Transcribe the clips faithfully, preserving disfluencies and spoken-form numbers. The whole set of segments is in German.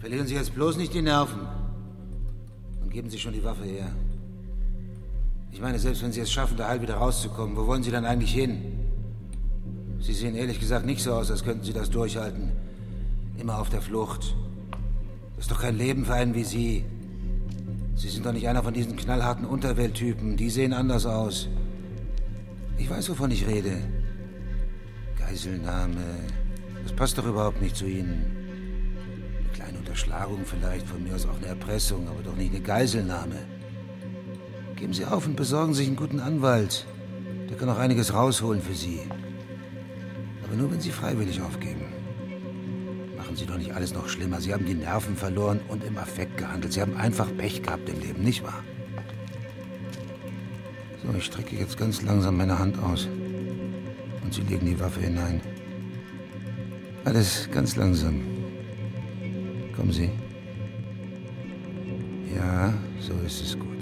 Verlieren Sie jetzt bloß nicht die Nerven. Und geben Sie schon die Waffe her. Ich meine, selbst wenn Sie es schaffen, da heil wieder rauszukommen, wo wollen Sie dann eigentlich hin? Sie sehen ehrlich gesagt nicht so aus, als könnten Sie das durchhalten. Immer auf der Flucht. Das ist doch kein Leben für einen wie Sie. Sie sind doch nicht einer von diesen knallharten Unterwelttypen. Die sehen anders aus. Ich weiß, wovon ich rede. Geiselnahme. Das passt doch überhaupt nicht zu Ihnen. Eine kleine Unterschlagung vielleicht, von mir aus auch eine Erpressung, aber doch nicht eine Geiselnahme. Geben Sie auf und besorgen sich einen guten Anwalt. Der kann auch einiges rausholen für Sie. Aber nur, wenn Sie freiwillig aufgeben. Machen Sie doch nicht alles noch schlimmer. Sie haben die Nerven verloren und im Affekt gehandelt. Sie haben einfach Pech gehabt im Leben, nicht wahr? So, ich strecke jetzt ganz langsam meine Hand aus. Und Sie legen die Waffe hinein. Alles ganz langsam. Kommen Sie. Ja, so ist es gut.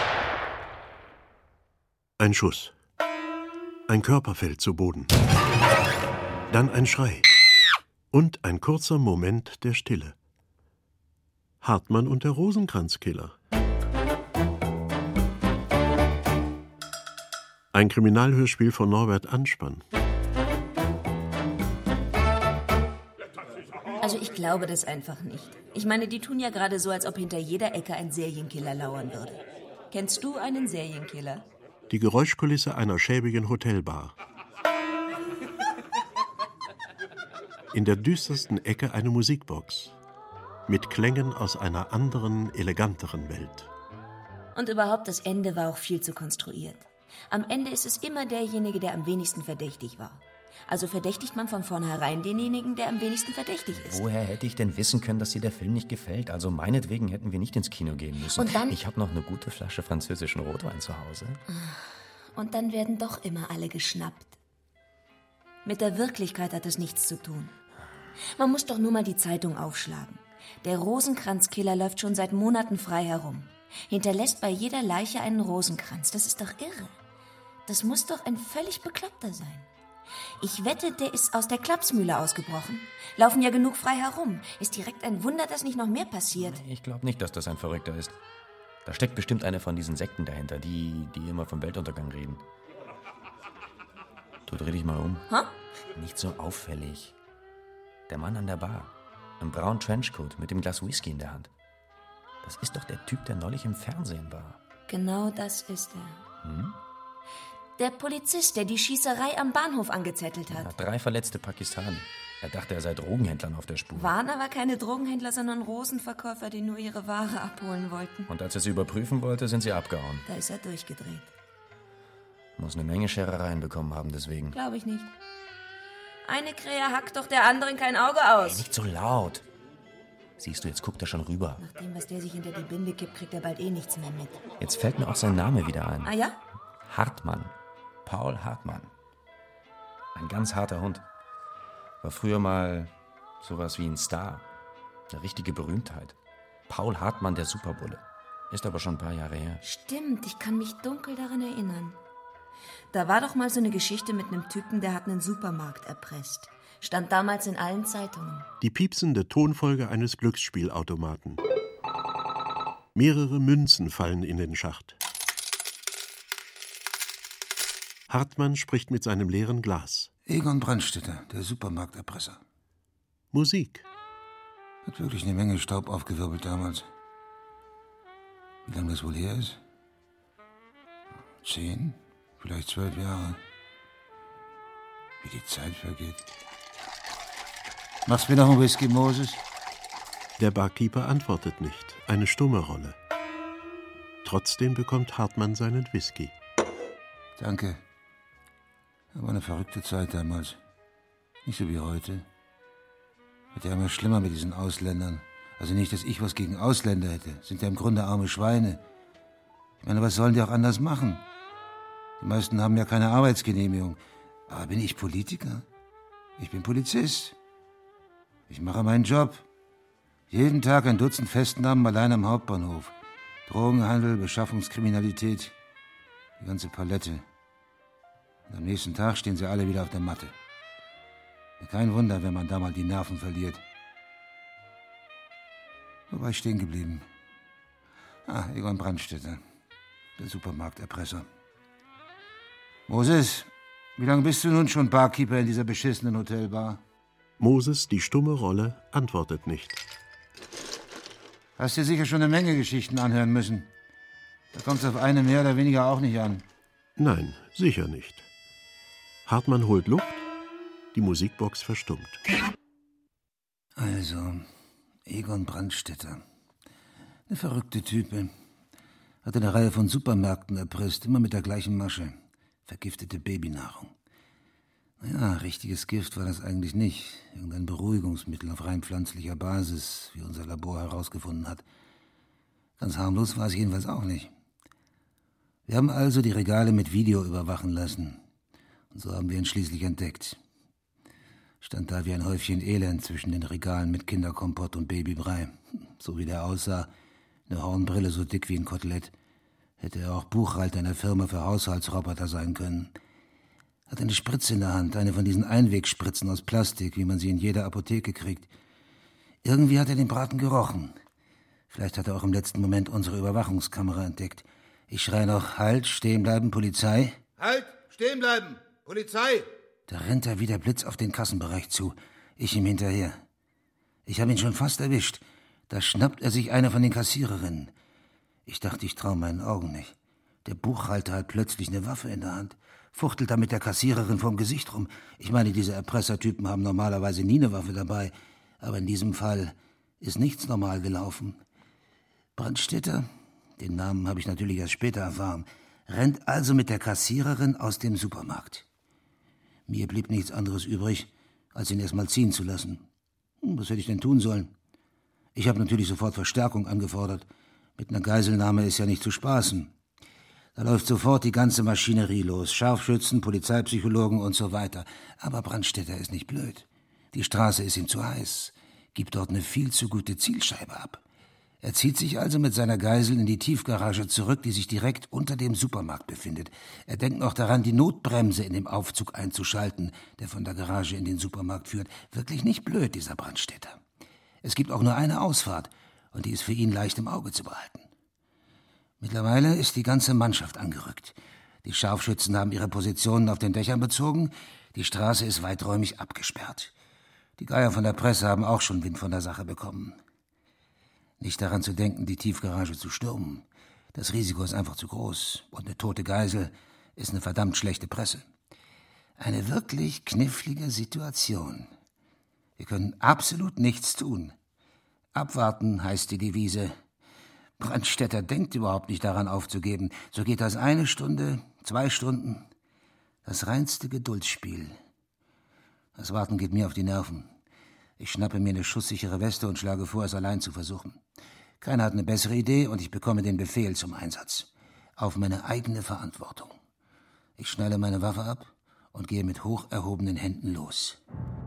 Ein Schuss. Ein Körper fällt zu Boden. Dann ein Schrei. Und ein kurzer Moment der Stille. Hartmann und der Rosenkranzkiller. Ein Kriminalhörspiel von Norbert Anspann. Also ich glaube das einfach nicht. Ich meine, die tun ja gerade so, als ob hinter jeder Ecke ein Serienkiller lauern würde. Kennst du einen Serienkiller? Die Geräuschkulisse einer schäbigen Hotelbar. In der düstersten Ecke eine Musikbox. Mit Klängen aus einer anderen, eleganteren Welt. Und überhaupt, das Ende war auch viel zu konstruiert. Am Ende ist es immer derjenige, der am wenigsten verdächtig war. Also verdächtigt man von vornherein denjenigen, der am wenigsten verdächtig ist. Woher hätte ich denn wissen können, dass dir der Film nicht gefällt? Also meinetwegen hätten wir nicht ins Kino gehen müssen. Und dann? Ich habe noch eine gute Flasche französischen Rotwein zu Hause. Und dann werden doch immer alle geschnappt. Mit der Wirklichkeit hat das nichts zu tun. Man muss doch nur mal die Zeitung aufschlagen. Der Rosenkranzkiller läuft schon seit Monaten frei herum. Hinterlässt bei jeder Leiche einen Rosenkranz. Das ist doch irre. Das muss doch ein völlig Bekloppter sein. Ich wette, der ist aus der Klapsmühle ausgebrochen. Laufen ja genug frei herum. Ist direkt ein Wunder, dass nicht noch mehr passiert. Ich glaube nicht, dass das ein Verrückter ist. Da steckt bestimmt eine von diesen Sekten dahinter, die, die immer vom Weltuntergang reden. Du, dreh dich mal um. Hä? Nicht so auffällig. Der Mann an der Bar. Im braunen Trenchcoat mit dem Glas Whisky in der Hand. Das ist doch der Typ, der neulich im Fernsehen war. Genau das ist er. Hm? Der Polizist, der die Schießerei am Bahnhof angezettelt hat. Ja, drei verletzte Pakistani. Er dachte, er sei Drogenhändlern auf der Spur. Waren aber keine Drogenhändler, sondern Rosenverkäufer, die nur ihre Ware abholen wollten. Und als er sie überprüfen wollte, sind sie abgehauen. Da ist er durchgedreht. Muss eine Menge Scherereien bekommen haben deswegen. Glaube ich nicht. Eine Krähe hackt doch der anderen kein Auge aus. Hey, nicht so laut. Siehst du, jetzt guckt er schon rüber. Nach dem, was der sich hinter die Binde kippt, kriegt er bald eh nichts mehr mit. Jetzt fällt mir auch sein Name wieder ein. Ah ja? Hartmann. Paul Hartmann. Ein ganz harter Hund. War früher mal sowas wie ein Star. Eine richtige Berühmtheit. Paul Hartmann, der Superbulle. Ist aber schon ein paar Jahre her. Stimmt, ich kann mich dunkel daran erinnern. Da war doch mal so eine Geschichte mit einem Typen, der hat einen Supermarkt erpresst. Stand damals in allen Zeitungen. Die piepsende Tonfolge eines Glücksspielautomaten. Mehrere Münzen fallen in den Schacht. Hartmann spricht mit seinem leeren Glas. Egon Brandstätter, der Supermarkterpresser. Musik. Hat wirklich eine Menge Staub aufgewirbelt damals. Wie lange das wohl her ist? Zehn? Vielleicht zwölf Jahre. Wie die Zeit vergeht. Machst mir noch einen Whisky, Moses? Der Barkeeper antwortet nicht. Eine stumme Rolle. Trotzdem bekommt Hartmann seinen Whisky. Danke. Aber eine verrückte Zeit damals. Nicht so wie heute. Wird ja immer schlimmer mit diesen Ausländern. Also nicht, dass ich was gegen Ausländer hätte. Sind ja im Grunde arme Schweine. Ich meine, was sollen die auch anders machen? Die meisten haben ja keine Arbeitsgenehmigung. Aber bin ich Politiker? Ich bin Polizist. Ich mache meinen Job. Jeden Tag ein Dutzend Festnahmen allein am Hauptbahnhof. Drogenhandel, Beschaffungskriminalität. Die ganze Palette. Und am nächsten Tag stehen sie alle wieder auf der Matte. Kein Wunder, wenn man da mal die Nerven verliert. Wo war ich stehen geblieben? Ah, Egon Brandstätter, der Supermarkterpresser. Moses, wie lange bist du nun schon Barkeeper in dieser beschissenen Hotelbar? Moses, die stumme Rolle, antwortet nicht. Hast dir sicher schon eine Menge Geschichten anhören müssen. Da kommt's auf eine mehr oder weniger auch nicht an. Nein, sicher nicht. Hartmann holt Luft, die Musikbox verstummt. Also, Egon Brandstätter. Eine verrückte Type. Hat eine Reihe von Supermärkten erpresst, immer mit der gleichen Masche. Vergiftete Babynahrung. Naja, richtiges Gift war das eigentlich nicht. Irgendein Beruhigungsmittel auf rein pflanzlicher Basis, wie unser Labor herausgefunden hat. Ganz harmlos war es jedenfalls auch nicht. Wir haben also die Regale mit Video überwachen lassen. Und so haben wir ihn schließlich entdeckt. Stand da wie ein Häufchen Elend zwischen den Regalen mit Kinderkompott und Babybrei. So wie der aussah, eine Hornbrille so dick wie ein Kotelett, hätte er auch Buchhalter einer Firma für Haushaltsroboter sein können. Hat eine Spritze in der Hand, eine von diesen Einwegspritzen aus Plastik, wie man sie in jeder Apotheke kriegt. Irgendwie hat er den Braten gerochen. Vielleicht hat er auch im letzten Moment unsere Überwachungskamera entdeckt. Ich schreie noch, halt, stehen bleiben, Polizei. Halt, stehen bleiben, Polizei! Da rennt er wie der Blitz auf den Kassenbereich zu. Ich ihm hinterher. Ich habe ihn schon fast erwischt. Da schnappt er sich eine von den Kassiererinnen. Ich dachte, ich traue meinen Augen nicht. Der Buchhalter hat plötzlich eine Waffe in der Hand, fuchtelt da mit der Kassiererin vorm Gesicht rum. Ich meine, diese Erpressertypen haben normalerweise nie eine Waffe dabei. Aber in diesem Fall ist nichts normal gelaufen. Brandstätter, den Namen habe ich natürlich erst später erfahren, rennt also mit der Kassiererin aus dem Supermarkt. Mir blieb nichts anderes übrig, als ihn erst mal ziehen zu lassen. Hm, was hätte ich denn tun sollen? Ich habe natürlich sofort Verstärkung angefordert. Mit einer Geiselnahme ist ja nicht zu spaßen. Da läuft sofort die ganze Maschinerie los. Scharfschützen, Polizeipsychologen und so weiter. Aber Brandstätter ist nicht blöd. Die Straße ist ihm zu heiß. Gibt dort eine viel zu gute Zielscheibe ab. Er zieht sich also mit seiner Geisel in die Tiefgarage zurück, die sich direkt unter dem Supermarkt befindet. Er denkt noch daran, die Notbremse in dem Aufzug einzuschalten, der von der Garage in den Supermarkt führt. Wirklich nicht blöd, dieser Brandstätter. Es gibt auch nur eine Ausfahrt, und die ist für ihn leicht im Auge zu behalten. Mittlerweile ist die ganze Mannschaft angerückt. Die Scharfschützen haben ihre Positionen auf den Dächern bezogen. Die Straße ist weiträumig abgesperrt. Die Geier von der Presse haben auch schon Wind von der Sache bekommen. Nicht daran zu denken, die Tiefgarage zu stürmen. Das Risiko ist einfach zu groß. Und eine tote Geisel ist eine verdammt schlechte Presse. Eine wirklich knifflige Situation. Wir können absolut nichts tun. Abwarten heißt die Devise. Brandstätter denkt überhaupt nicht daran aufzugeben. So geht das eine Stunde, zwei Stunden. Das reinste Geduldsspiel. Das Warten geht mir auf die Nerven. Ich schnappe mir eine schusssichere Weste und schlage vor, es allein zu versuchen. Keiner hat eine bessere Idee und ich bekomme den Befehl zum Einsatz. Auf meine eigene Verantwortung. Ich schnalle meine Waffe ab und gehe mit hoch erhobenen Händen los.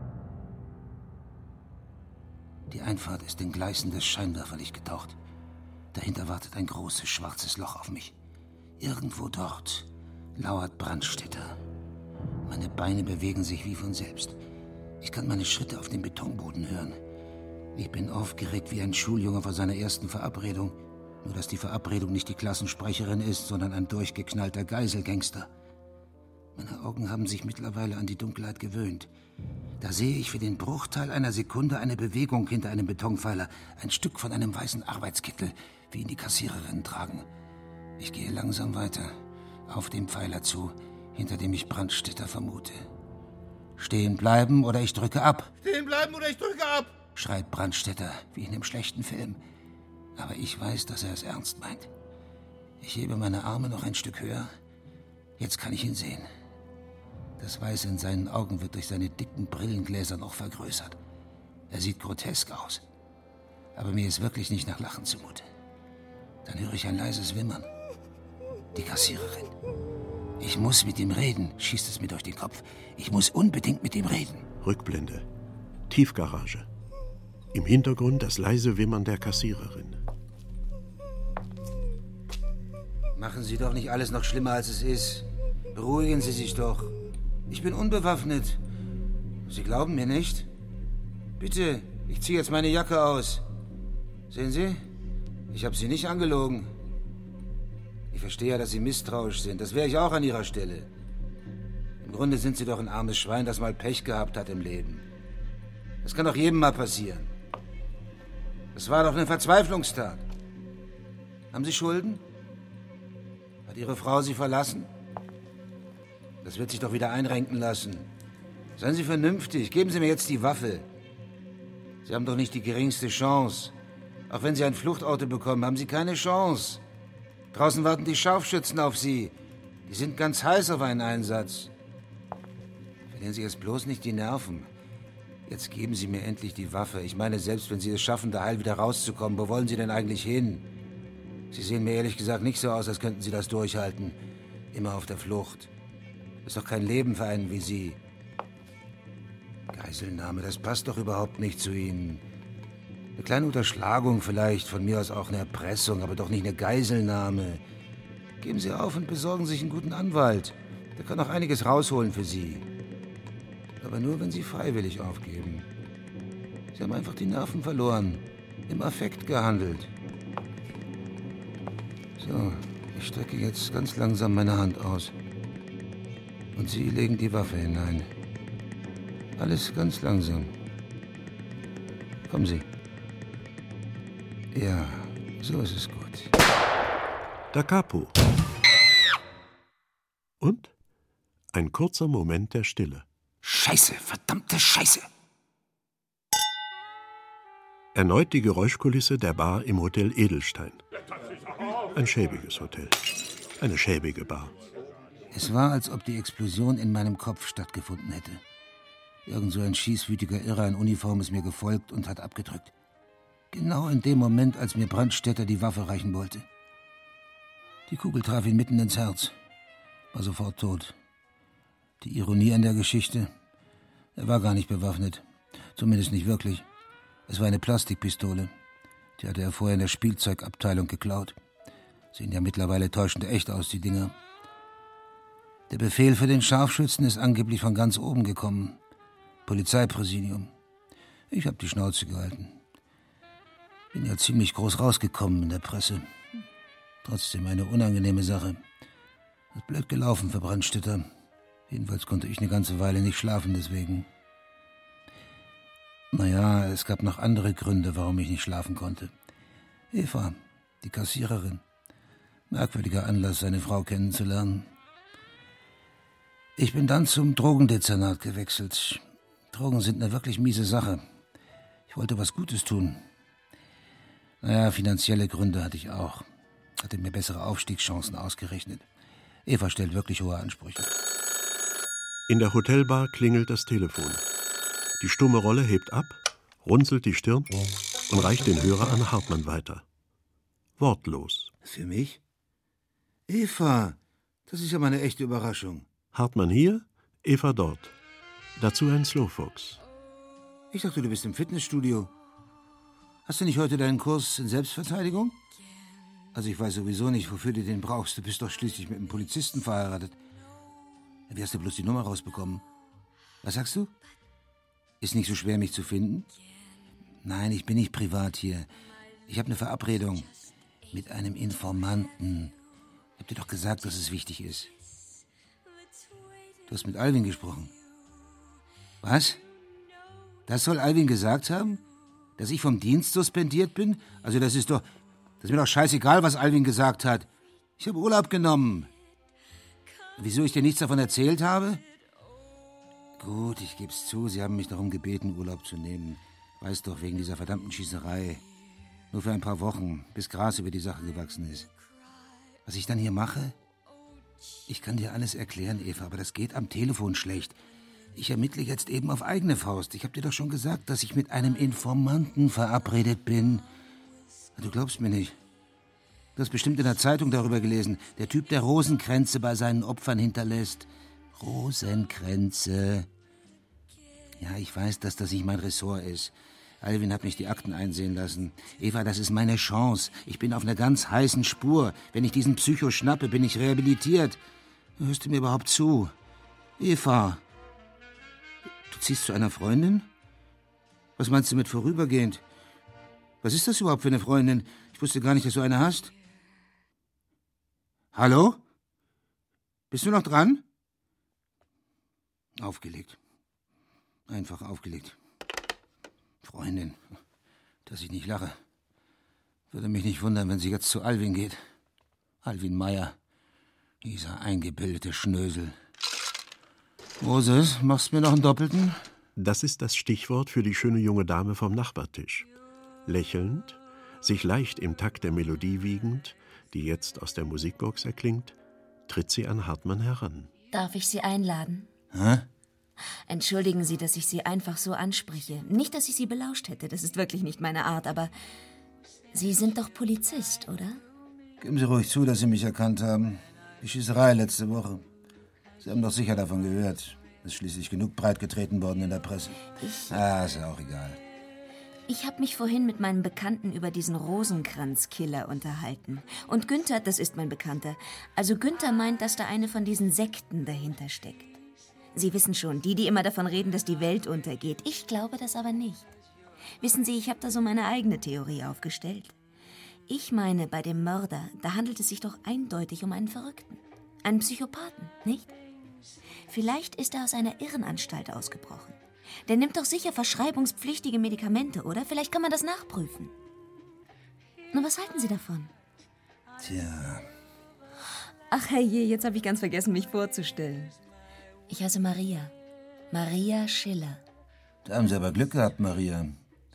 Die Einfahrt ist in gleißendes Scheinwerferlicht getaucht. Dahinter wartet ein großes, schwarzes Loch auf mich. Irgendwo dort lauert Brandstätter. Meine Beine bewegen sich wie von selbst. Ich kann meine Schritte auf dem Betonboden hören. Ich bin aufgeregt wie ein Schuljunge vor seiner ersten Verabredung. Nur, dass die Verabredung nicht die Klassensprecherin ist, sondern ein durchgeknallter Geiselgangster. Meine Augen haben sich mittlerweile an die Dunkelheit gewöhnt. Da sehe ich für den Bruchteil einer Sekunde eine Bewegung hinter einem Betonpfeiler, ein Stück von einem weißen Arbeitskittel, wie ihn die Kassiererinnen tragen. Ich gehe langsam weiter, auf den Pfeiler zu, hinter dem ich Brandstätter vermute. Stehen bleiben oder ich drücke ab. Stehen bleiben oder ich drücke ab, schreit Brandstätter, wie in einem schlechten Film. Aber ich weiß, dass er es ernst meint. Ich hebe meine Arme noch ein Stück höher. Jetzt kann ich ihn sehen. Das Weiße in seinen Augen wird durch seine dicken Brillengläser noch vergrößert. Er sieht grotesk aus. Aber mir ist wirklich nicht nach Lachen zumute. Dann höre ich ein leises Wimmern. Die Kassiererin. Ich muss mit ihm reden, schießt es mir durch den Kopf. Ich muss unbedingt mit ihm reden. Rückblende. Tiefgarage. Im Hintergrund das leise Wimmern der Kassiererin. Machen Sie doch nicht alles noch schlimmer, als es ist. Beruhigen Sie sich doch. Ich bin unbewaffnet. Sie glauben mir nicht? Bitte, ich ziehe jetzt meine Jacke aus. Sehen Sie, ich habe Sie nicht angelogen. Ich verstehe ja, dass Sie misstrauisch sind. Das wäre ich auch an Ihrer Stelle. Im Grunde sind Sie doch ein armes Schwein, das mal Pech gehabt hat im Leben. Das kann doch jedem mal passieren. Das war doch eine Verzweiflungstat. Haben Sie Schulden? Hat Ihre Frau Sie verlassen? Das wird sich doch wieder einrenken lassen. Seien Sie vernünftig. Geben Sie mir jetzt die Waffe. Sie haben doch nicht die geringste Chance. Auch wenn Sie ein Fluchtauto bekommen, haben Sie keine Chance. Draußen warten die Scharfschützen auf Sie. Die sind ganz heiß auf einen Einsatz. Verlieren Sie jetzt bloß nicht die Nerven. Jetzt geben Sie mir endlich die Waffe. Ich meine, selbst wenn Sie es schaffen, da heil wieder rauszukommen, wo wollen Sie denn eigentlich hin? Sie sehen mir ehrlich gesagt nicht so aus, als könnten Sie das durchhalten. Immer auf der Flucht. Das ist doch kein Leben für einen wie Sie. Geiselnahme, das passt doch überhaupt nicht zu Ihnen. Eine kleine Unterschlagung vielleicht, von mir aus auch eine Erpressung, aber doch nicht eine Geiselnahme. Geben Sie auf und besorgen sich einen guten Anwalt. Der kann auch einiges rausholen für Sie. Aber nur, wenn Sie freiwillig aufgeben. Sie haben einfach die Nerven verloren. Im Affekt gehandelt. So, ich strecke jetzt ganz langsam meine Hand aus. Und Sie legen die Waffe hinein. Alles ganz langsam. Kommen Sie. Ja, so ist es gut. Da Capo. Und ein kurzer Moment der Stille. Scheiße, verdammte Scheiße! Erneut die Geräuschkulisse der Bar im Hotel Edelstein. Ein schäbiges Hotel. Eine schäbige Bar. Es war, als ob die Explosion in meinem Kopf stattgefunden hätte. Irgend so ein schießwütiger Irrer in Uniform ist mir gefolgt und hat abgedrückt. Genau in dem Moment, als mir Brandstätter die Waffe reichen wollte. Die Kugel traf ihn mitten ins Herz. War sofort tot. Die Ironie an der Geschichte: Er war gar nicht bewaffnet. Zumindest nicht wirklich. Es war eine Plastikpistole. Die hatte er vorher in der Spielzeugabteilung geklaut. Sehen ja mittlerweile täuschend echt aus, die Dinger. Der Befehl für den Scharfschützen ist angeblich von ganz oben gekommen. Polizeipräsidium. Ich habe die Schnauze gehalten. Bin ja ziemlich groß rausgekommen in der Presse. Trotzdem eine unangenehme Sache. Ist blöd gelaufen für Brandstätter. Jedenfalls konnte ich eine ganze Weile nicht schlafen deswegen. Naja, es gab noch andere Gründe, warum ich nicht schlafen konnte. Eva, die Kassiererin. Merkwürdiger Anlass, seine Frau kennenzulernen. Ich bin dann zum Drogendezernat gewechselt. Drogen sind eine wirklich miese Sache. Ich wollte was Gutes tun. Naja, finanzielle Gründe hatte ich auch. Hatte mir bessere Aufstiegschancen ausgerechnet. Eva stellt wirklich hohe Ansprüche. In der Hotelbar klingelt das Telefon. Die stumme Rolle hebt ab, runzelt die Stirn und reicht den Hörer an Hartmann weiter. Wortlos. Für mich? Eva, das ist ja mal eine echte Überraschung. Hartmann hier, Eva dort. Dazu ein Slowfox. Ich dachte, du bist im Fitnessstudio. Hast du nicht heute deinen Kurs in Selbstverteidigung? Also ich weiß sowieso nicht, wofür du den brauchst. Du bist doch schließlich mit einem Polizisten verheiratet. Wie hast du bloß die Nummer rausbekommen? Was sagst du? Ist nicht so schwer, mich zu finden? Nein, ich bin nicht privat hier. Ich habe eine Verabredung mit einem Informanten. Ich hab dir doch gesagt, dass es wichtig ist. Du hast mit Alvin gesprochen. Was? Das soll Alvin gesagt haben? Dass ich vom Dienst suspendiert bin? Also das ist doch... Das ist mir doch scheißegal, was Alvin gesagt hat. Ich habe Urlaub genommen. Wieso ich dir nichts davon erzählt habe? Gut, ich geb's zu. Sie haben mich darum gebeten, Urlaub zu nehmen. Weiß doch, wegen dieser verdammten Schießerei. Nur für ein paar Wochen, bis Gras über die Sache gewachsen ist. Was ich dann hier mache? Ich kann dir alles erklären, Eva, aber das geht am Telefon schlecht. Ich ermittle jetzt eben auf eigene Faust. Ich habe dir doch schon gesagt, dass ich mit einem Informanten verabredet bin. Du glaubst mir nicht. Du hast bestimmt in der Zeitung darüber gelesen. Der Typ, der Rosenkränze bei seinen Opfern hinterlässt. Rosenkränze. Ja, ich weiß, dass das nicht mein Ressort ist. Alvin hat mich die Akten einsehen lassen. Eva, das ist meine Chance. Ich bin auf einer ganz heißen Spur. Wenn ich diesen Psycho schnappe, bin ich rehabilitiert. Hörst du mir überhaupt zu? Eva, du ziehst zu einer Freundin? Was meinst du mit vorübergehend? Was ist das überhaupt für eine Freundin? Ich wusste gar nicht, dass du eine hast. Hallo? Bist du noch dran? Aufgelegt. Einfach aufgelegt. Freundin, dass ich nicht lache. Würde mich nicht wundern, wenn sie jetzt zu Alwin geht. Alwin Meier, dieser eingebildete Schnösel. Moses, machst mir noch einen Doppelten? Das ist das Stichwort für die schöne junge Dame vom Nachbartisch. Lächelnd, sich leicht im Takt der Melodie wiegend, die jetzt aus der Musikbox erklingt, tritt sie an Hartmann heran. Darf ich Sie einladen? Hä? Entschuldigen Sie, dass ich Sie einfach so anspreche. Nicht, dass ich Sie belauscht hätte, das ist wirklich nicht meine Art, aber Sie sind doch Polizist, oder? Geben Sie ruhig zu, dass Sie mich erkannt haben. Die Schießerei letzte Woche. Sie haben doch sicher davon gehört. Ist schließlich genug breitgetreten worden in der Presse. Ich... Ah, ist ja auch egal. Ich habe mich vorhin mit meinem Bekannten über diesen Rosenkranz-Killer unterhalten. Und Günther, das ist mein Bekannter, also Günther meint, dass da eine von diesen Sekten dahinter steckt. Sie wissen schon, die, die immer davon reden, dass die Welt untergeht. Ich glaube das aber nicht. Wissen Sie, ich habe da so meine eigene Theorie aufgestellt. Ich meine, bei dem Mörder, da handelt es sich doch eindeutig um einen Verrückten. Einen Psychopathen, nicht? Vielleicht ist er aus einer Irrenanstalt ausgebrochen. Der nimmt doch sicher verschreibungspflichtige Medikamente, oder? Vielleicht kann man das nachprüfen. Nur was halten Sie davon? Tja. Ach herrje, jetzt habe ich ganz vergessen, mich vorzustellen. Ich heiße Maria. Maria Schiller. Da haben Sie aber Glück gehabt, Maria.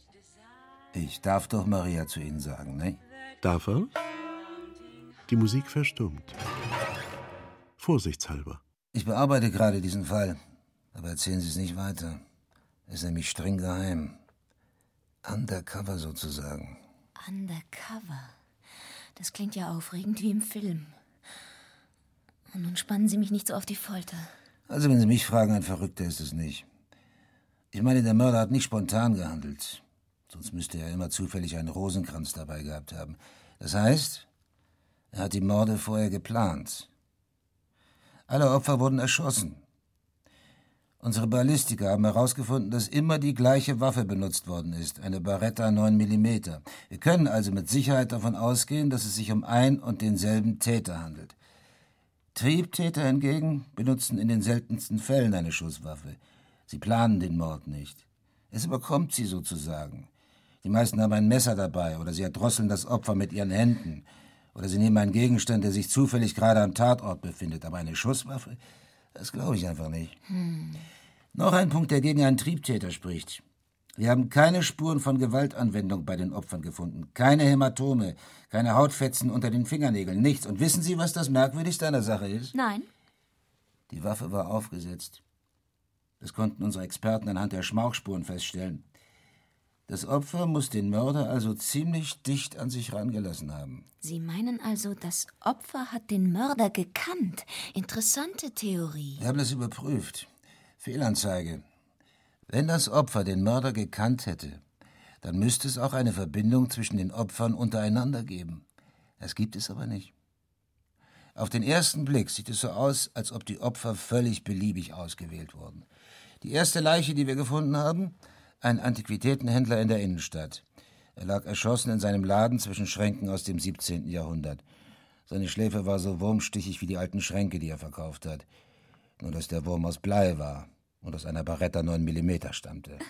Ich darf doch Maria zu Ihnen sagen, ne? Darf er? Die Musik verstummt. Vorsichtshalber. Ich bearbeite gerade diesen Fall. Aber erzählen Sie es nicht weiter. Ist nämlich streng geheim. Undercover sozusagen. Undercover. Das klingt ja aufregend wie im Film. Und nun spannen Sie mich nicht so auf die Folter. Also wenn Sie mich fragen, ein Verrückter ist es nicht. Ich meine, der Mörder hat nicht spontan gehandelt. Sonst müsste er immer zufällig einen Rosenkranz dabei gehabt haben. Das heißt, er hat die Morde vorher geplant. Alle Opfer wurden erschossen. Unsere Ballistiker haben herausgefunden, dass immer die gleiche Waffe benutzt worden ist, eine Beretta neun Millimeter. Wir können also mit Sicherheit davon ausgehen, dass es sich um ein und denselben Täter handelt. Triebtäter hingegen benutzen in den seltensten Fällen eine Schusswaffe. Sie planen den Mord nicht. Es überkommt sie sozusagen. Die meisten haben ein Messer dabei oder sie erdrosseln das Opfer mit ihren Händen. Oder sie nehmen einen Gegenstand, der sich zufällig gerade am Tatort befindet. Aber eine Schusswaffe, das glaube ich einfach nicht. Hm. Noch ein Punkt, der gegen einen Triebtäter spricht. Wir haben keine Spuren von Gewaltanwendung bei den Opfern gefunden. Keine Hämatome, keine Hautfetzen unter den Fingernägeln, nichts. Und wissen Sie, was das Merkwürdigste an der Sache ist? Nein. Die Waffe war aufgesetzt. Das konnten unsere Experten anhand der Schmauchspuren feststellen. Das Opfer muss den Mörder also ziemlich dicht an sich rangelassen haben. Sie meinen also, das Opfer hat den Mörder gekannt? Interessante Theorie. Wir haben das überprüft. Fehlanzeige. Wenn das Opfer den Mörder gekannt hätte, dann müsste es auch eine Verbindung zwischen den Opfern untereinander geben. Das gibt es aber nicht. Auf den ersten Blick sieht es so aus, als ob die Opfer völlig beliebig ausgewählt wurden. Die erste Leiche, die wir gefunden haben, ein Antiquitätenhändler in der Innenstadt. Er lag erschossen in seinem Laden zwischen Schränken aus dem siebzehnten Jahrhundert. Seine Schläfe war so wurmstichig wie die alten Schränke, die er verkauft hat. Nur dass der Wurm aus Blei war und aus einer Beretta neun Millimeter stammte.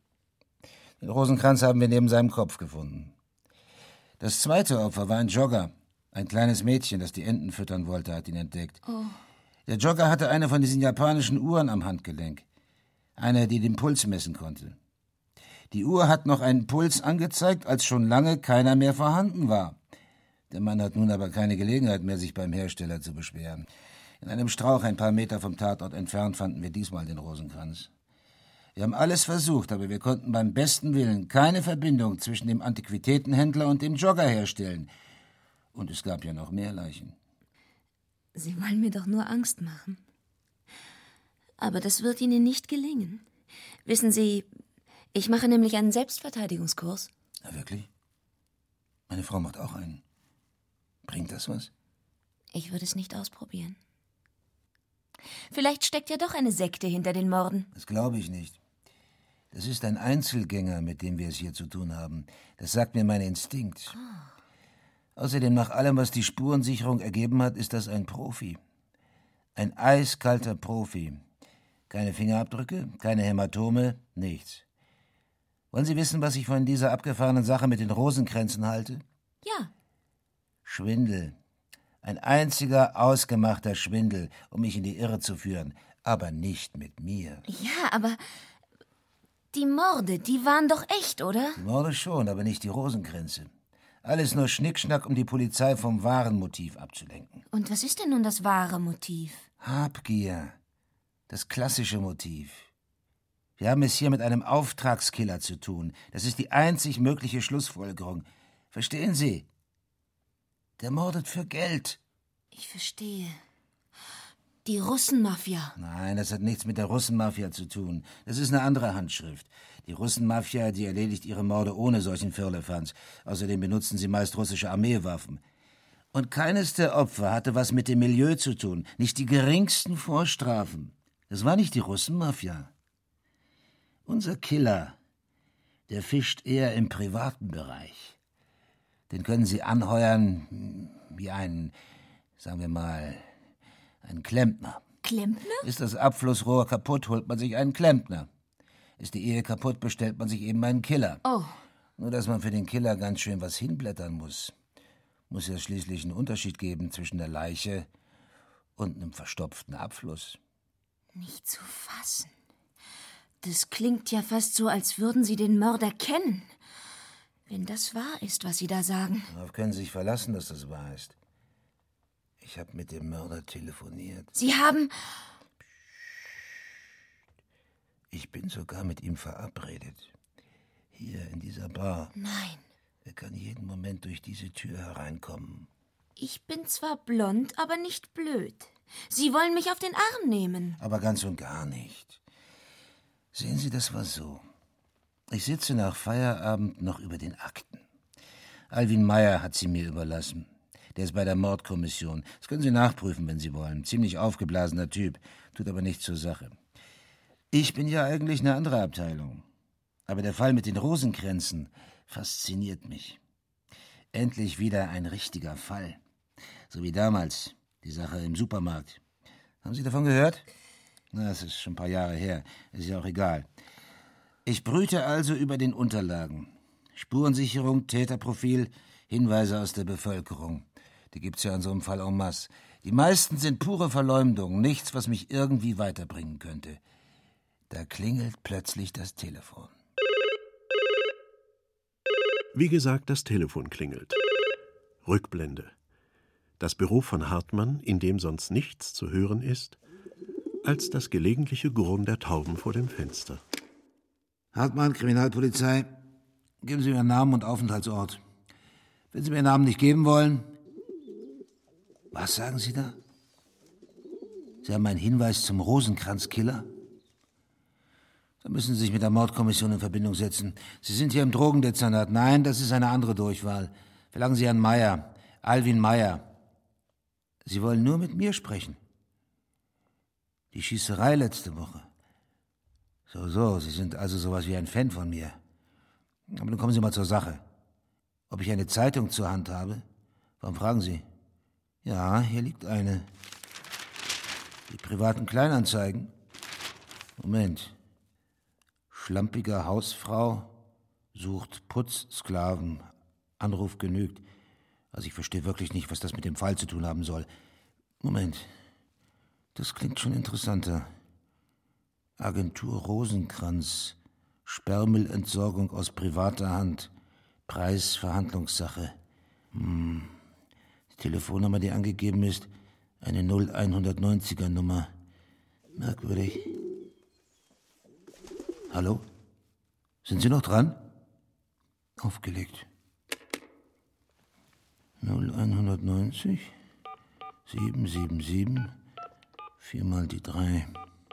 Den Rosenkranz haben wir neben seinem Kopf gefunden. Das zweite Opfer war ein Jogger. Ein kleines Mädchen, das die Enten füttern wollte, hat ihn entdeckt. Oh. Der Jogger hatte eine von diesen japanischen Uhren am Handgelenk. Eine, die den Puls messen konnte. Die Uhr hat noch einen Puls angezeigt, als schon lange keiner mehr vorhanden war. Der Mann hat nun aber keine Gelegenheit mehr, sich beim Hersteller zu beschweren. In einem Strauch ein paar Meter vom Tatort entfernt fanden wir diesmal den Rosenkranz. Wir haben alles versucht, aber wir konnten beim besten Willen keine Verbindung zwischen dem Antiquitätenhändler und dem Jogger herstellen. Und es gab ja noch mehr Leichen. Sie wollen mir doch nur Angst machen. Aber das wird Ihnen nicht gelingen. Wissen Sie, ich mache nämlich einen Selbstverteidigungskurs. Na wirklich? Meine Frau macht auch einen. Bringt das was? Ich würde es nicht ausprobieren. Vielleicht steckt ja doch eine Sekte hinter den Morden. Das glaube ich nicht. Das ist ein Einzelgänger, mit dem wir es hier zu tun haben. Das sagt mir mein Instinkt. Außerdem, nach allem, was die Spurensicherung ergeben hat, ist das ein Profi. Ein eiskalter Profi. Keine Fingerabdrücke, keine Hämatome, nichts. Wollen Sie wissen, was ich von dieser abgefahrenen Sache mit den Rosenkränzen halte? Ja. Schwindel. Ein einziger ausgemachter Schwindel, um mich in die Irre zu führen. Aber nicht mit mir. Ja, aber die Morde, die waren doch echt, oder? Die Morde schon, aber nicht die Rosenkränze. Alles nur Schnickschnack, um die Polizei vom wahren Motiv abzulenken. Und was ist denn nun das wahre Motiv? Habgier. Das klassische Motiv. Wir haben es hier mit einem Auftragskiller zu tun. Das ist die einzig mögliche Schlussfolgerung. Verstehen Sie? Der mordet für Geld. Ich verstehe. Die Russenmafia. Nein, das hat nichts mit der Russenmafia zu tun. Das ist eine andere Handschrift. Die Russenmafia, die erledigt ihre Morde ohne solchen Firlefanz. Außerdem benutzen sie meist russische Armeewaffen. Und keines der Opfer hatte was mit dem Milieu zu tun. Nicht die geringsten Vorstrafen. Das war nicht die Russenmafia. Unser Killer, der fischt eher im privaten Bereich. Den können Sie anheuern wie einen, sagen wir mal, einen Klempner. Klempner? Ist das Abflussrohr kaputt, holt man sich einen Klempner. Ist die Ehe kaputt, bestellt man sich eben einen Killer. Oh. Nur, dass man für den Killer ganz schön was hinblättern muss. Muss ja schließlich einen Unterschied geben zwischen der Leiche und einem verstopften Abfluss. Nicht zu fassen. Das klingt ja fast so, als würden Sie den Mörder kennen. Wenn das wahr ist, was Sie da sagen. Darauf können Sie sich verlassen, dass das wahr ist. Ich habe mit dem Mörder telefoniert. Sie haben... Ich bin sogar mit ihm verabredet. Hier in dieser Bar. Nein. Er kann jeden Moment durch diese Tür hereinkommen. Ich bin zwar blond, aber nicht blöd. Sie wollen mich auf den Arm nehmen. Aber ganz und gar nicht. Sehen Sie, das war so. Ich sitze nach Feierabend noch über den Akten. Alwin Meyer hat sie mir überlassen. Der ist bei der Mordkommission. Das können Sie nachprüfen, wenn Sie wollen. Ziemlich aufgeblasener Typ, tut aber nichts zur Sache. Ich bin ja eigentlich eine andere Abteilung. Aber der Fall mit den Rosenkränzen fasziniert mich. Endlich wieder ein richtiger Fall. So wie damals, die Sache im Supermarkt. Haben Sie davon gehört? Na, das ist schon ein paar Jahre her. Ist ja auch egal. Ich brüte also über den Unterlagen. Spurensicherung, Täterprofil, Hinweise aus der Bevölkerung. Die gibt's ja in so einem Fall en masse. Die meisten sind pure Verleumdung, nichts, was mich irgendwie weiterbringen könnte. Da klingelt plötzlich das Telefon. Wie gesagt, das Telefon klingelt. Rückblende. Das Büro von Hartmann, in dem sonst nichts zu hören ist, als das gelegentliche Gurren der Tauben vor dem Fenster. Hartmann, Kriminalpolizei. Geben Sie mir Namen und Aufenthaltsort. Wenn Sie mir Namen nicht geben wollen... Was sagen Sie da? Sie haben einen Hinweis zum Rosenkranz-Killer? Da müssen Sie sich mit der Mordkommission in Verbindung setzen. Sie sind hier im Drogendezernat. Nein, das ist eine andere Durchwahl. Verlangen Sie Herrn Meyer, Alwin Meyer. Sie wollen nur mit mir sprechen. Die Schießerei letzte Woche. So, so, Sie sind also sowas wie ein Fan von mir. Aber nun kommen Sie mal zur Sache. Ob ich eine Zeitung zur Hand habe? Warum fragen Sie? Ja, hier liegt eine. Die privaten Kleinanzeigen. Moment. Schlampiger Hausfrau sucht Putzsklaven. Anruf genügt. Also ich verstehe wirklich nicht, was das mit dem Fall zu tun haben soll. Moment. Das klingt schon interessanter. Agentur Rosenkranz. Sperrmüllentsorgung aus privater Hand. Preisverhandlungssache. Hm. Die Telefonnummer, die angegeben ist, eine null hundertneunziger Nummer. Merkwürdig. Hallo? Sind Sie noch dran? Aufgelegt. null hundertneunzig, sieben sieben sieben, viermal die drei.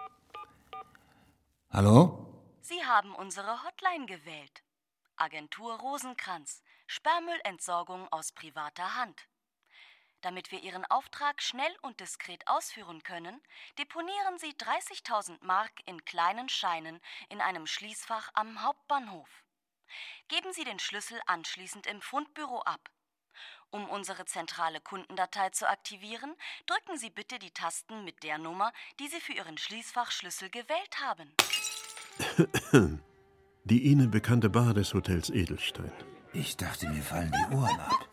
Hallo? Sie haben unsere Hotline gewählt. Agentur Rosenkranz. Sperrmüllentsorgung aus privater Hand. Damit wir Ihren Auftrag schnell und diskret ausführen können, deponieren Sie dreißigtausend Mark in kleinen Scheinen in einem Schließfach am Hauptbahnhof. Geben Sie den Schlüssel anschließend im Fundbüro ab. Um unsere zentrale Kundendatei zu aktivieren, drücken Sie bitte die Tasten mit der Nummer, die Sie für Ihren Schließfachschlüssel gewählt haben. Die Ihnen bekannte Bar des Hotels Edelstein. Ich dachte, mir fallen die Ohren ab.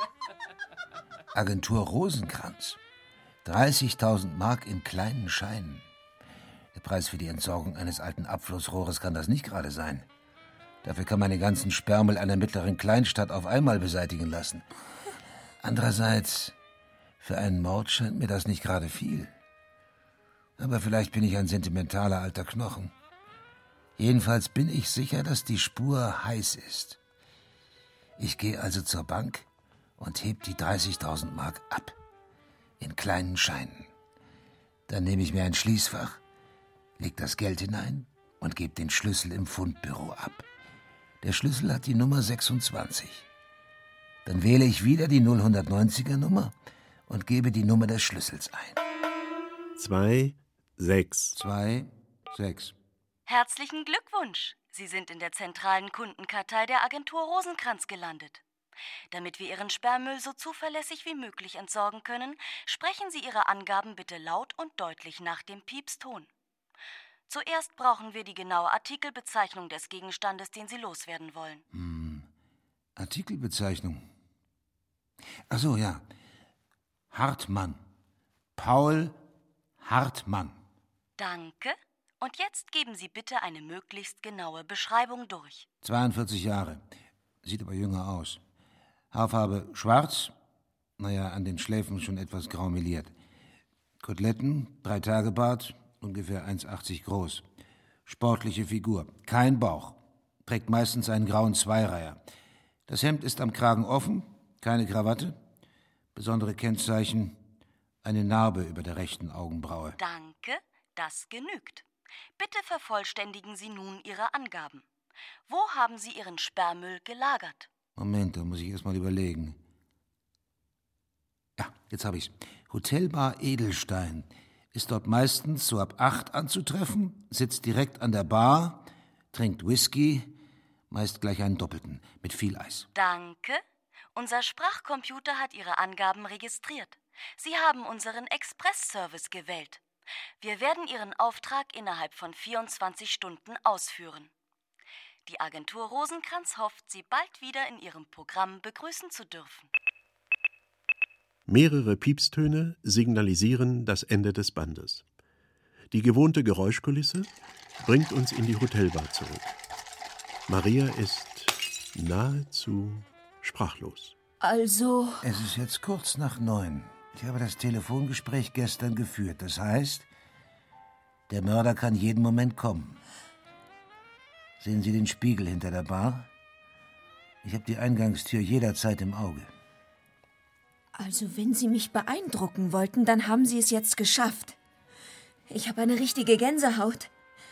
Agentur Rosenkranz. dreißigtausend Mark in kleinen Scheinen. Der Preis für die Entsorgung eines alten Abflussrohres kann das nicht gerade sein. Dafür kann man den ganzen Sperrmüll einer mittleren Kleinstadt auf einmal beseitigen lassen. Andererseits, für einen Mord scheint mir das nicht gerade viel. Aber vielleicht bin ich ein sentimentaler alter Knochen. Jedenfalls bin ich sicher, dass die Spur heiß ist. Ich gehe also zur Bank und heb die dreißigtausend Mark ab. In kleinen Scheinen. Dann nehme ich mir ein Schließfach, leg das Geld hinein und gebe den Schlüssel im Fundbüro ab. Der Schlüssel hat die Nummer sechsundzwanzig. Dann wähle ich wieder die null neunziger Nummer und gebe die Nummer des Schlüssels ein. Zwei, sechs. Zwei, sechs. Herzlichen Glückwunsch! Sie sind in der zentralen Kundenkartei der Agentur Rosenkranz gelandet. Damit wir Ihren Sperrmüll so zuverlässig wie möglich entsorgen können, sprechen Sie Ihre Angaben bitte laut und deutlich nach dem Piepston. Zuerst brauchen wir die genaue Artikelbezeichnung des Gegenstandes, den Sie loswerden wollen. Hm, Artikelbezeichnung. Ach so, ja. Hartmann. Paul Hartmann. Danke. Und jetzt geben Sie bitte eine möglichst genaue Beschreibung durch. zweiundvierzig Jahre. Sieht aber jünger aus. Haarfarbe schwarz, naja, an den Schläfen schon etwas grau meliert. Koteletten, drei Tage Bart, ungefähr eins Komma achtzig groß. Sportliche Figur, kein Bauch. Trägt meistens einen grauen Zweireiher. Das Hemd ist am Kragen offen, keine Krawatte. Besondere Kennzeichen, eine Narbe über der rechten Augenbraue. Danke, das genügt. Bitte vervollständigen Sie nun Ihre Angaben. Wo haben Sie Ihren Sperrmüll gelagert? Moment, da muss ich erst mal überlegen. Ja, jetzt habe ich's. Hotelbar Edelstein. Ist dort meistens so ab acht anzutreffen, sitzt direkt an der Bar, trinkt Whisky, meist gleich einen Doppelten, mit viel Eis. Danke. Unser Sprachcomputer hat Ihre Angaben registriert. Sie haben unseren Express-Service gewählt. Wir werden Ihren Auftrag innerhalb von vierundzwanzig Stunden ausführen. Die Agentur Rosenkranz hofft, Sie bald wieder in ihrem Programm begrüßen zu dürfen. Mehrere Piepstöne signalisieren das Ende des Bandes. Die gewohnte Geräuschkulisse bringt uns in die Hotelbar zurück. Maria ist nahezu sprachlos. Also... Es ist jetzt kurz nach neun. Ich habe das Telefongespräch gestern geführt. Das heißt, der Mörder kann jeden Moment kommen. Sehen Sie den Spiegel hinter der Bar? Ich habe die Eingangstür jederzeit im Auge. Also, wenn Sie mich beeindrucken wollten, dann haben Sie es jetzt geschafft. Ich habe eine richtige Gänsehaut.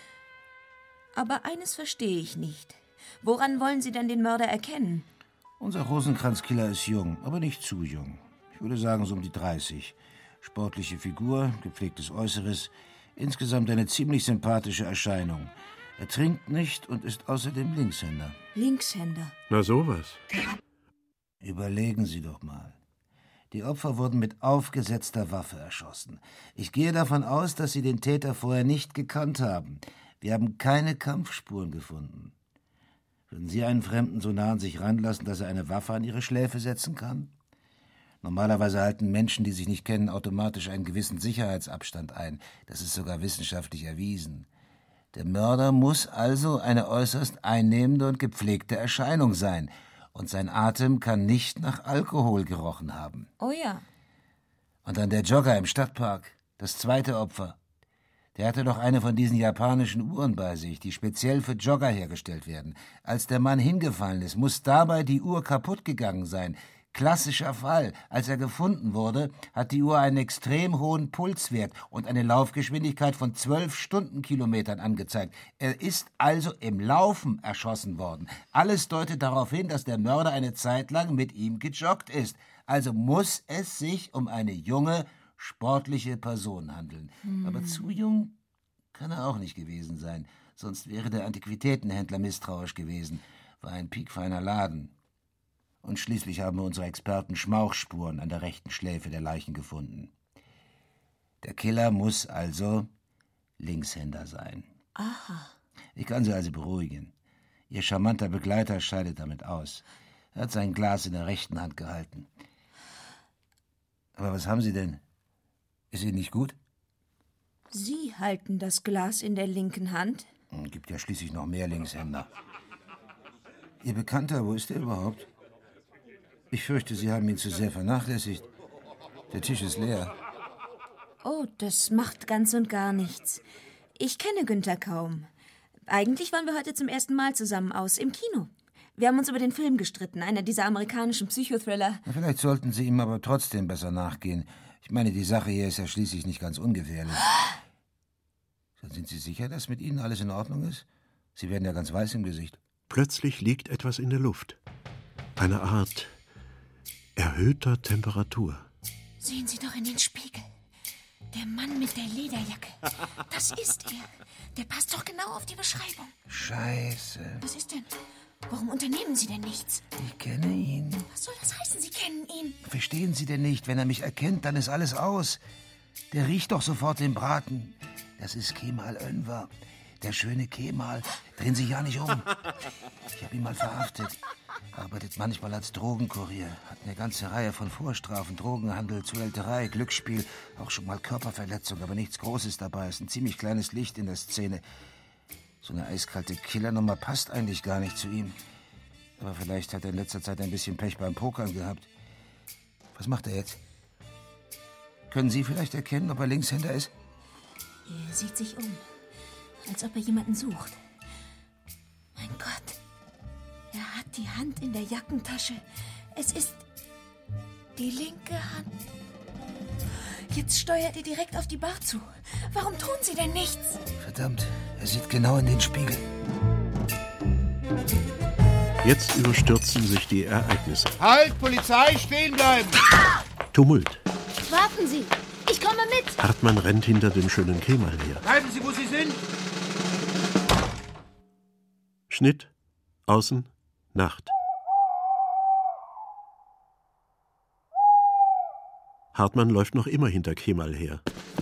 Aber eines verstehe ich nicht. Woran wollen Sie denn den Mörder erkennen? Unser Rosenkranz-Killer ist jung, aber nicht zu jung. Ich würde sagen, so um die dreißig. Sportliche Figur, gepflegtes Äußeres, insgesamt eine ziemlich sympathische Erscheinung. Er trinkt nicht und ist außerdem Linkshänder. Linkshänder? Na sowas. Überlegen Sie doch mal. Die Opfer wurden mit aufgesetzter Waffe erschossen. Ich gehe davon aus, dass Sie den Täter vorher nicht gekannt haben. Wir haben keine Kampfspuren gefunden. Würden Sie einen Fremden so nah an sich ranlassen, dass er eine Waffe an Ihre Schläfe setzen kann? Normalerweise halten Menschen, die sich nicht kennen, automatisch einen gewissen Sicherheitsabstand ein. Das ist sogar wissenschaftlich erwiesen. Der Mörder muss also eine äußerst einnehmende und gepflegte Erscheinung sein. Und sein Atem kann nicht nach Alkohol gerochen haben. Oh ja. Und dann der Jogger im Stadtpark, das zweite Opfer. Der hatte doch eine von diesen japanischen Uhren bei sich, die speziell für Jogger hergestellt werden. Als der Mann hingefallen ist, muss dabei die Uhr kaputt gegangen sein. Klassischer Fall. Als er gefunden wurde, hat die Uhr einen extrem hohen Pulswert und eine Laufgeschwindigkeit von zwölf Stundenkilometern angezeigt. Er ist also im Laufen erschossen worden. Alles deutet darauf hin, dass der Mörder eine Zeit lang mit ihm gejoggt ist. Also muss es sich um eine junge, sportliche Person handeln. Hm. Aber zu jung kann er auch nicht gewesen sein. Sonst wäre der Antiquitätenhändler misstrauisch gewesen. War ein piekfeiner Laden. Und schließlich haben unsere Experten Schmauchspuren an der rechten Schläfe der Leichen gefunden. Der Killer muss also Linkshänder sein. Aha. Ich kann Sie also beruhigen. Ihr charmanter Begleiter scheidet damit aus. Er hat sein Glas in der rechten Hand gehalten. Aber was haben Sie denn? Ist Ihnen nicht gut? Sie halten das Glas in der linken Hand? Es gibt ja schließlich noch mehr Linkshänder. Ihr Bekannter, wo ist der überhaupt? Ich fürchte, Sie haben ihn zu sehr vernachlässigt. Der Tisch ist leer. Oh, das macht ganz und gar nichts. Ich kenne Günther kaum. Eigentlich waren wir heute zum ersten Mal zusammen aus, im Kino. Wir haben uns über den Film gestritten, einer dieser amerikanischen Psychothriller. Na, vielleicht sollten Sie ihm aber trotzdem besser nachgehen. Ich meine, die Sache hier ist ja schließlich nicht ganz ungefährlich. Sind Sie sicher, dass mit Ihnen alles in Ordnung ist? Sie werden ja ganz weiß im Gesicht. Plötzlich liegt etwas in der Luft. Eine Art erhöhter Temperatur. Sehen Sie doch in den Spiegel. Der Mann mit der Lederjacke. Das ist er. Der passt doch genau auf die Beschreibung. Scheiße. Was ist denn? Warum unternehmen Sie denn nichts? Ich kenne ihn. Was soll das heißen, Sie kennen ihn? Verstehen Sie denn nicht? Wenn er mich erkennt, dann ist alles aus. Der riecht doch sofort den Braten. Das ist Kemal Önver. Der schöne Kemal. Drehen Sie ja nicht um. Ich habe ihn mal verhaftet. Arbeitet manchmal als Drogenkurier. Hat eine ganze Reihe von Vorstrafen. Drogenhandel, Zuhälterei, Glücksspiel. Auch schon mal Körperverletzung, aber nichts Großes dabei. Ist ein ziemlich kleines Licht in der Szene. So eine eiskalte Killernummer passt eigentlich gar nicht zu ihm. Aber vielleicht hat er in letzter Zeit ein bisschen Pech beim Pokern gehabt. Was macht er jetzt? Können Sie vielleicht erkennen, ob er Linkshänder ist? Er sieht sich um, als ob er jemanden sucht. Mein Gott, er hat die Hand in der Jackentasche. Es ist die linke Hand. Jetzt steuert er direkt auf die Bar zu. Warum tun Sie denn nichts? Verdammt, er sieht genau in den Spiegel. Jetzt überstürzen sich die Ereignisse. Halt, Polizei, stehen bleiben! Tumult. Warten Sie, ich komme mit. Hartmann rennt hinter dem schönen Kemal her. Bleiben Sie, wo Sie sind! Schnitt, außen, Nacht. Hartmann läuft noch immer hinter Kemal her.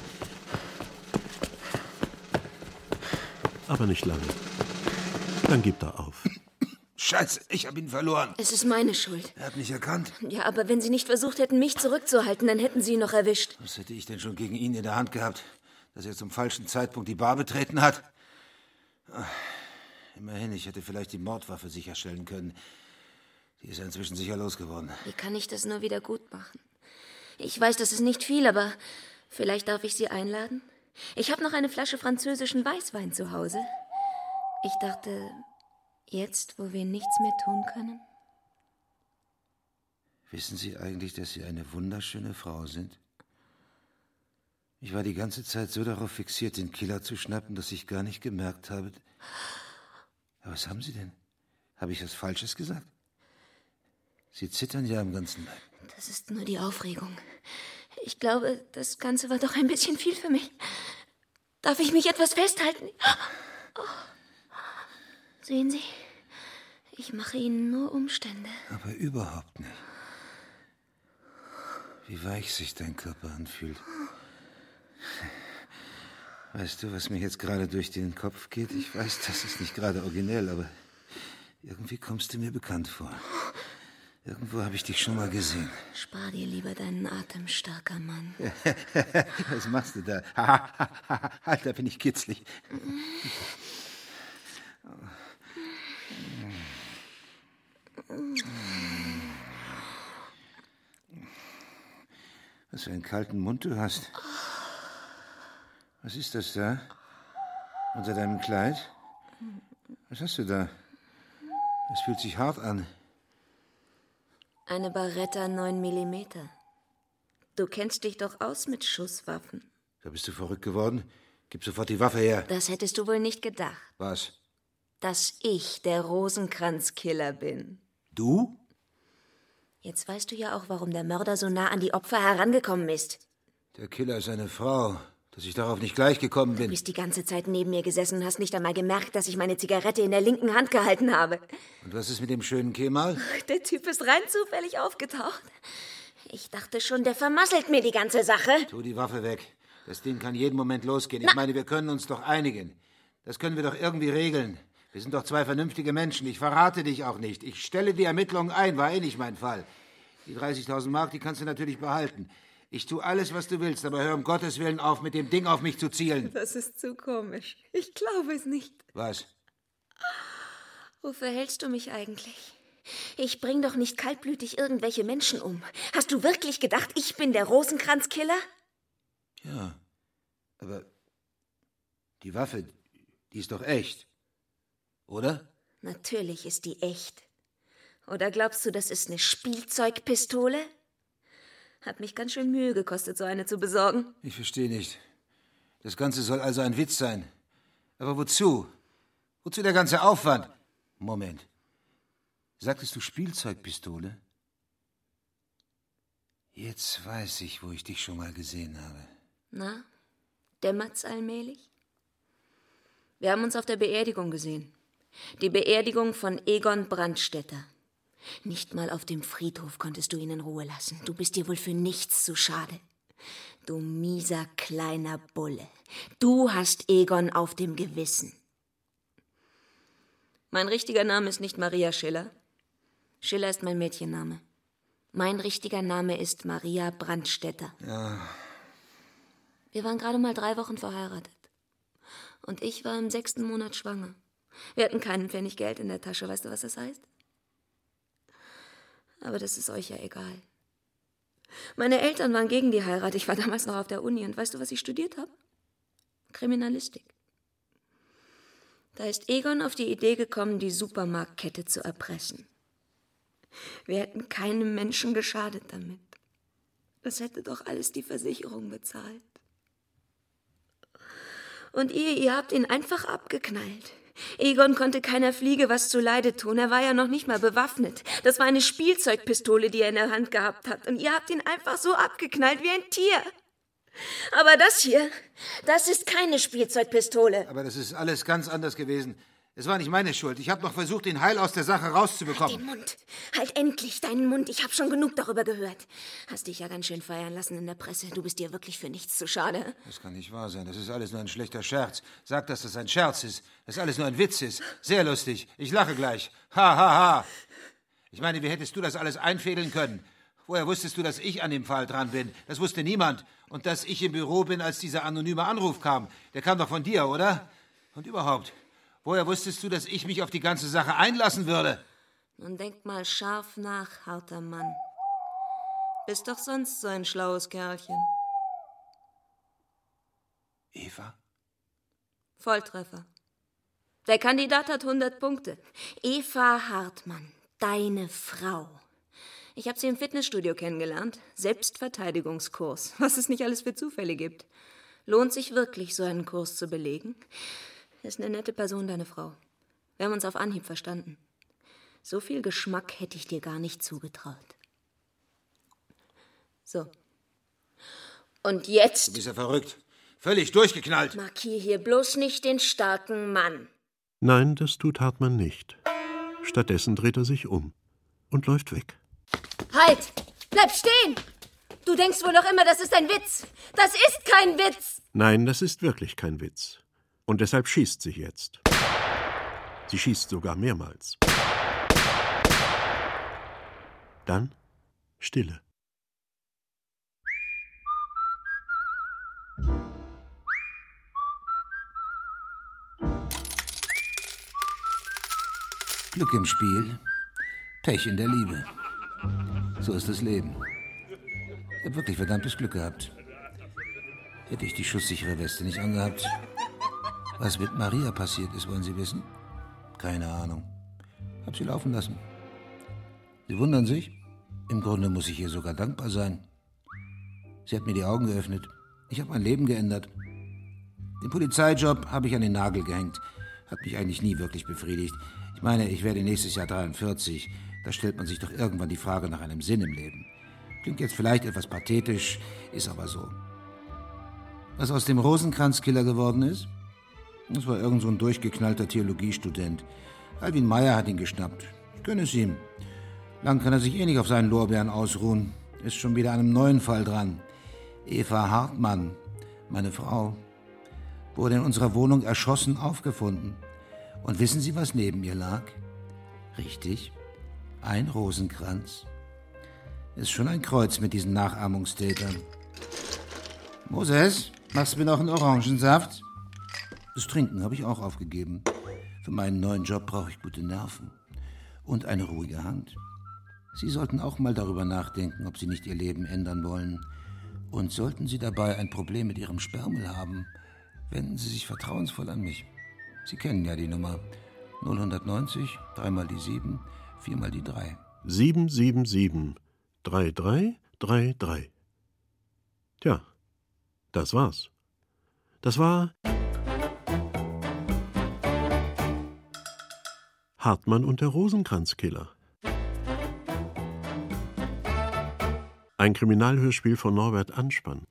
Aber nicht lange. Dann gibt er auf. Scheiße, ich habe ihn verloren. Es ist meine Schuld. Er hat mich erkannt. Ja, aber wenn Sie nicht versucht hätten, mich zurückzuhalten, dann hätten Sie ihn noch erwischt. Was hätte ich denn schon gegen ihn in der Hand gehabt, dass er zum falschen Zeitpunkt die Bar betreten hat? Ach, immerhin, ich hätte vielleicht die Mordwaffe sicherstellen können. Die ist ja inzwischen sicher losgeworden. Wie kann ich das nur wieder gut machen? Ich weiß, das ist nicht viel, aber vielleicht darf ich Sie einladen? Ich habe noch eine Flasche französischen Weißwein zu Hause. Ich dachte, jetzt, wo wir nichts mehr tun können? Wissen Sie eigentlich, dass Sie eine wunderschöne Frau sind? Ich war die ganze Zeit so darauf fixiert, den Killer zu schnappen, dass ich gar nicht gemerkt habe. Aber was haben Sie denn? Habe ich was Falsches gesagt? Sie zittern ja am ganzen Leib. Das ist nur die Aufregung. Ich glaube, das Ganze war doch ein bisschen viel für mich. Darf ich mich etwas festhalten? Oh. Sehen Sie, ich mache Ihnen nur Umstände. Aber überhaupt nicht. Wie weich sich dein Körper anfühlt. Weißt du, was mir jetzt gerade durch den Kopf geht? Ich weiß, das ist nicht gerade originell, aber irgendwie kommst du mir bekannt vor. Irgendwo habe ich dich schon mal gesehen. Spar dir lieber deinen Atem, starker Mann. Was machst du da? Halt, da bin ich kitzlig. Was für einen kalten Mund du hast. Was ist das da? Unter deinem Kleid? Was hast du da? Es fühlt sich hart an. Eine Beretta neun Millimeter. Du kennst dich doch aus mit Schusswaffen. Da bist du verrückt geworden? Gib sofort die Waffe her. Das hättest du wohl nicht gedacht. Was? Dass ich der Rosenkranzkiller bin. Du? Jetzt weißt du ja auch, warum der Mörder so nah an die Opfer herangekommen ist. Der Killer ist eine Frau. Dass ich darauf nicht gleich gekommen bin. Du bist die ganze Zeit neben mir gesessen und hast nicht einmal gemerkt, dass ich meine Zigarette in der linken Hand gehalten habe. Und was ist mit dem schönen Kemal? Der Typ ist rein zufällig aufgetaucht. Ich dachte schon, der vermasselt mir die ganze Sache. Tu die Waffe weg. Das Ding kann jeden Moment losgehen. Ich meine, wir können uns doch einigen. Das können wir doch irgendwie regeln. Wir sind doch zwei vernünftige Menschen. Ich verrate dich auch nicht. Ich stelle die Ermittlungen ein. War eh nicht mein Fall. Die dreißigtausend Mark, die kannst du natürlich behalten. Ich tue alles, was du willst, aber hör um Gottes Willen auf, mit dem Ding auf mich zu zielen. Das ist zu komisch. Ich glaube es nicht. Was? Wofür hältst du mich eigentlich? Ich bring doch nicht kaltblütig irgendwelche Menschen um. Hast du wirklich gedacht, ich bin der Rosenkranzkiller? Ja, aber die Waffe, die ist doch echt, oder? Natürlich ist die echt. Oder glaubst du, das ist eine Spielzeugpistole? Hat mich ganz schön Mühe gekostet, so eine zu besorgen. Ich verstehe nicht. Das Ganze soll also ein Witz sein. Aber wozu? Wozu der ganze Aufwand? Moment. Sagtest du Spielzeugpistole? Jetzt weiß ich, wo ich dich schon mal gesehen habe. Na, dämmert's allmählich? Wir haben uns auf der Beerdigung gesehen. Die Beerdigung von Egon Brandstätter. Nicht mal auf dem Friedhof konntest du ihn in Ruhe lassen. Du bist dir wohl für nichts zu schade. Du mieser kleiner Bulle. Du hast Egon auf dem Gewissen. Mein richtiger Name ist nicht Maria Schiller. Schiller ist mein Mädchenname. Mein richtiger Name ist Maria Brandstätter. Ja. Wir waren gerade mal drei Wochen verheiratet. Und ich war im sechsten Monat schwanger. Wir hatten keinen Pfennig Geld in der Tasche. Weißt du, was das heißt? Aber das ist euch ja egal. Meine Eltern waren gegen die Heirat. Ich war damals noch auf der Uni. Und weißt du, was ich studiert habe? Kriminalistik. Da ist Egon auf die Idee gekommen, die Supermarktkette zu erpressen. Wir hätten keinem Menschen geschadet damit. Das hätte doch alles die Versicherung bezahlt. Und ihr, ihr habt ihn einfach abgeknallt. Egon konnte keiner Fliege was zuleide tun. Er war ja noch nicht mal bewaffnet. Das war eine Spielzeugpistole, die er in der Hand gehabt hat. Und ihr habt ihn einfach so abgeknallt wie ein Tier. Aber das hier, das ist keine Spielzeugpistole. Aber das ist alles ganz anders gewesen. Es war nicht meine Schuld. Ich habe noch versucht, den Heil aus der Sache rauszubekommen. Halt den Mund. Halt endlich deinen Mund. Ich habe schon genug darüber gehört. Hast dich ja ganz schön feiern lassen in der Presse. Du bist dir wirklich für nichts zu schade. Das kann nicht wahr sein. Das ist alles nur ein schlechter Scherz. Sag, dass das ein Scherz ist. Dass alles nur ein Witz ist. Sehr lustig. Ich lache gleich. Ha, ha, ha. Ich meine, wie hättest du das alles einfädeln können? Woher wusstest du, dass ich an dem Fall dran bin? Das wusste niemand. Und dass ich im Büro bin, als dieser anonyme Anruf kam. Der kam doch von dir, oder? Und überhaupt... Woher wusstest du, dass ich mich auf die ganze Sache einlassen würde? Nun denk mal scharf nach, harter Mann. Bist doch sonst so ein schlaues Kerlchen. Eva? Volltreffer. Der Kandidat hat hundert Punkte. Eva Hartmann, deine Frau. Ich habe sie im Fitnessstudio kennengelernt. Selbstverteidigungskurs. Was es nicht alles für Zufälle gibt. Lohnt sich wirklich, so einen Kurs zu belegen? Ist eine nette Person, deine Frau. Wir haben uns auf Anhieb verstanden. So viel Geschmack hätte ich dir gar nicht zugetraut. So. Und jetzt... Du bist ja verrückt. Völlig durchgeknallt. Markier hier bloß nicht den starken Mann. Nein, das tut Hartmann nicht. Stattdessen dreht er sich um und läuft weg. Halt! Bleib stehen! Du denkst wohl noch immer, das ist ein Witz. Das ist kein Witz! Nein, das ist wirklich kein Witz. Und deshalb schießt sie jetzt. Sie schießt sogar mehrmals. Dann Stille. Glück im Spiel, Pech in der Liebe. So ist das Leben. Ich habe wirklich verdammtes Glück gehabt. Hätte ich die schusssichere Weste nicht angehabt. Was mit Maria passiert ist, wollen Sie wissen? Keine Ahnung. Hab sie laufen lassen. Sie wundern sich? Im Grunde muss ich ihr sogar dankbar sein. Sie hat mir die Augen geöffnet. Ich habe mein Leben geändert. Den Polizeijob habe ich an den Nagel gehängt. Hat mich eigentlich nie wirklich befriedigt. Ich meine, ich werde nächstes Jahr dreiundvierzig. Da stellt man sich doch irgendwann die Frage nach einem Sinn im Leben. Klingt jetzt vielleicht etwas pathetisch, ist aber so. Was aus dem Rosenkranzkiller geworden ist? Das war irgend so ein durchgeknallter Theologiestudent. Alwin Meyer hat ihn geschnappt. Ich gönne es ihm. Lang kann er sich eh nicht auf seinen Lorbeeren ausruhen. Ist schon wieder an einem neuen Fall dran. Eva Hartmann, meine Frau, wurde in unserer Wohnung erschossen aufgefunden. Und wissen Sie, was neben ihr lag? Richtig, ein Rosenkranz. Ist schon ein Kreuz mit diesen Nachahmungstätern. Moses, machst du mir noch einen Orangensaft? Das Trinken habe ich auch aufgegeben. Für meinen neuen Job brauche ich gute Nerven und eine ruhige Hand. Sie sollten auch mal darüber nachdenken, ob Sie nicht Ihr Leben ändern wollen. Und sollten Sie dabei ein Problem mit Ihrem Spermel haben, wenden Sie sich vertrauensvoll an mich. Sie kennen ja die Nummer null neun null, dreimal die sieben, viermal die drei. sieben sieben sieben, drei drei drei drei. Tja, das war's. Das war Hartmann und der Rosenkranzkiller. Ein Kriminalhörspiel von Norbert Anspann.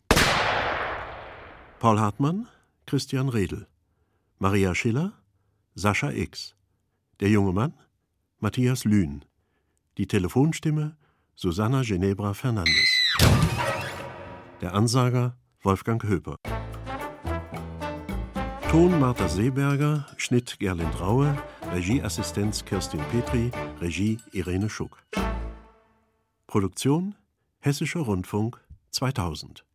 Paul Hartmann, Christian Redl. Maria Schiller, Sascha X. Der junge Mann, Matthias Lühn. Die Telefonstimme, Susanna Ginebra Fernandes. Der Ansager, Wolfgang Höper. Ton Martha Seeberger, Schnitt Gerlind Raue, Regieassistenz Kirstin Petri, Regie Irene Schuck. Produktion Hessischer Rundfunk zweitausend.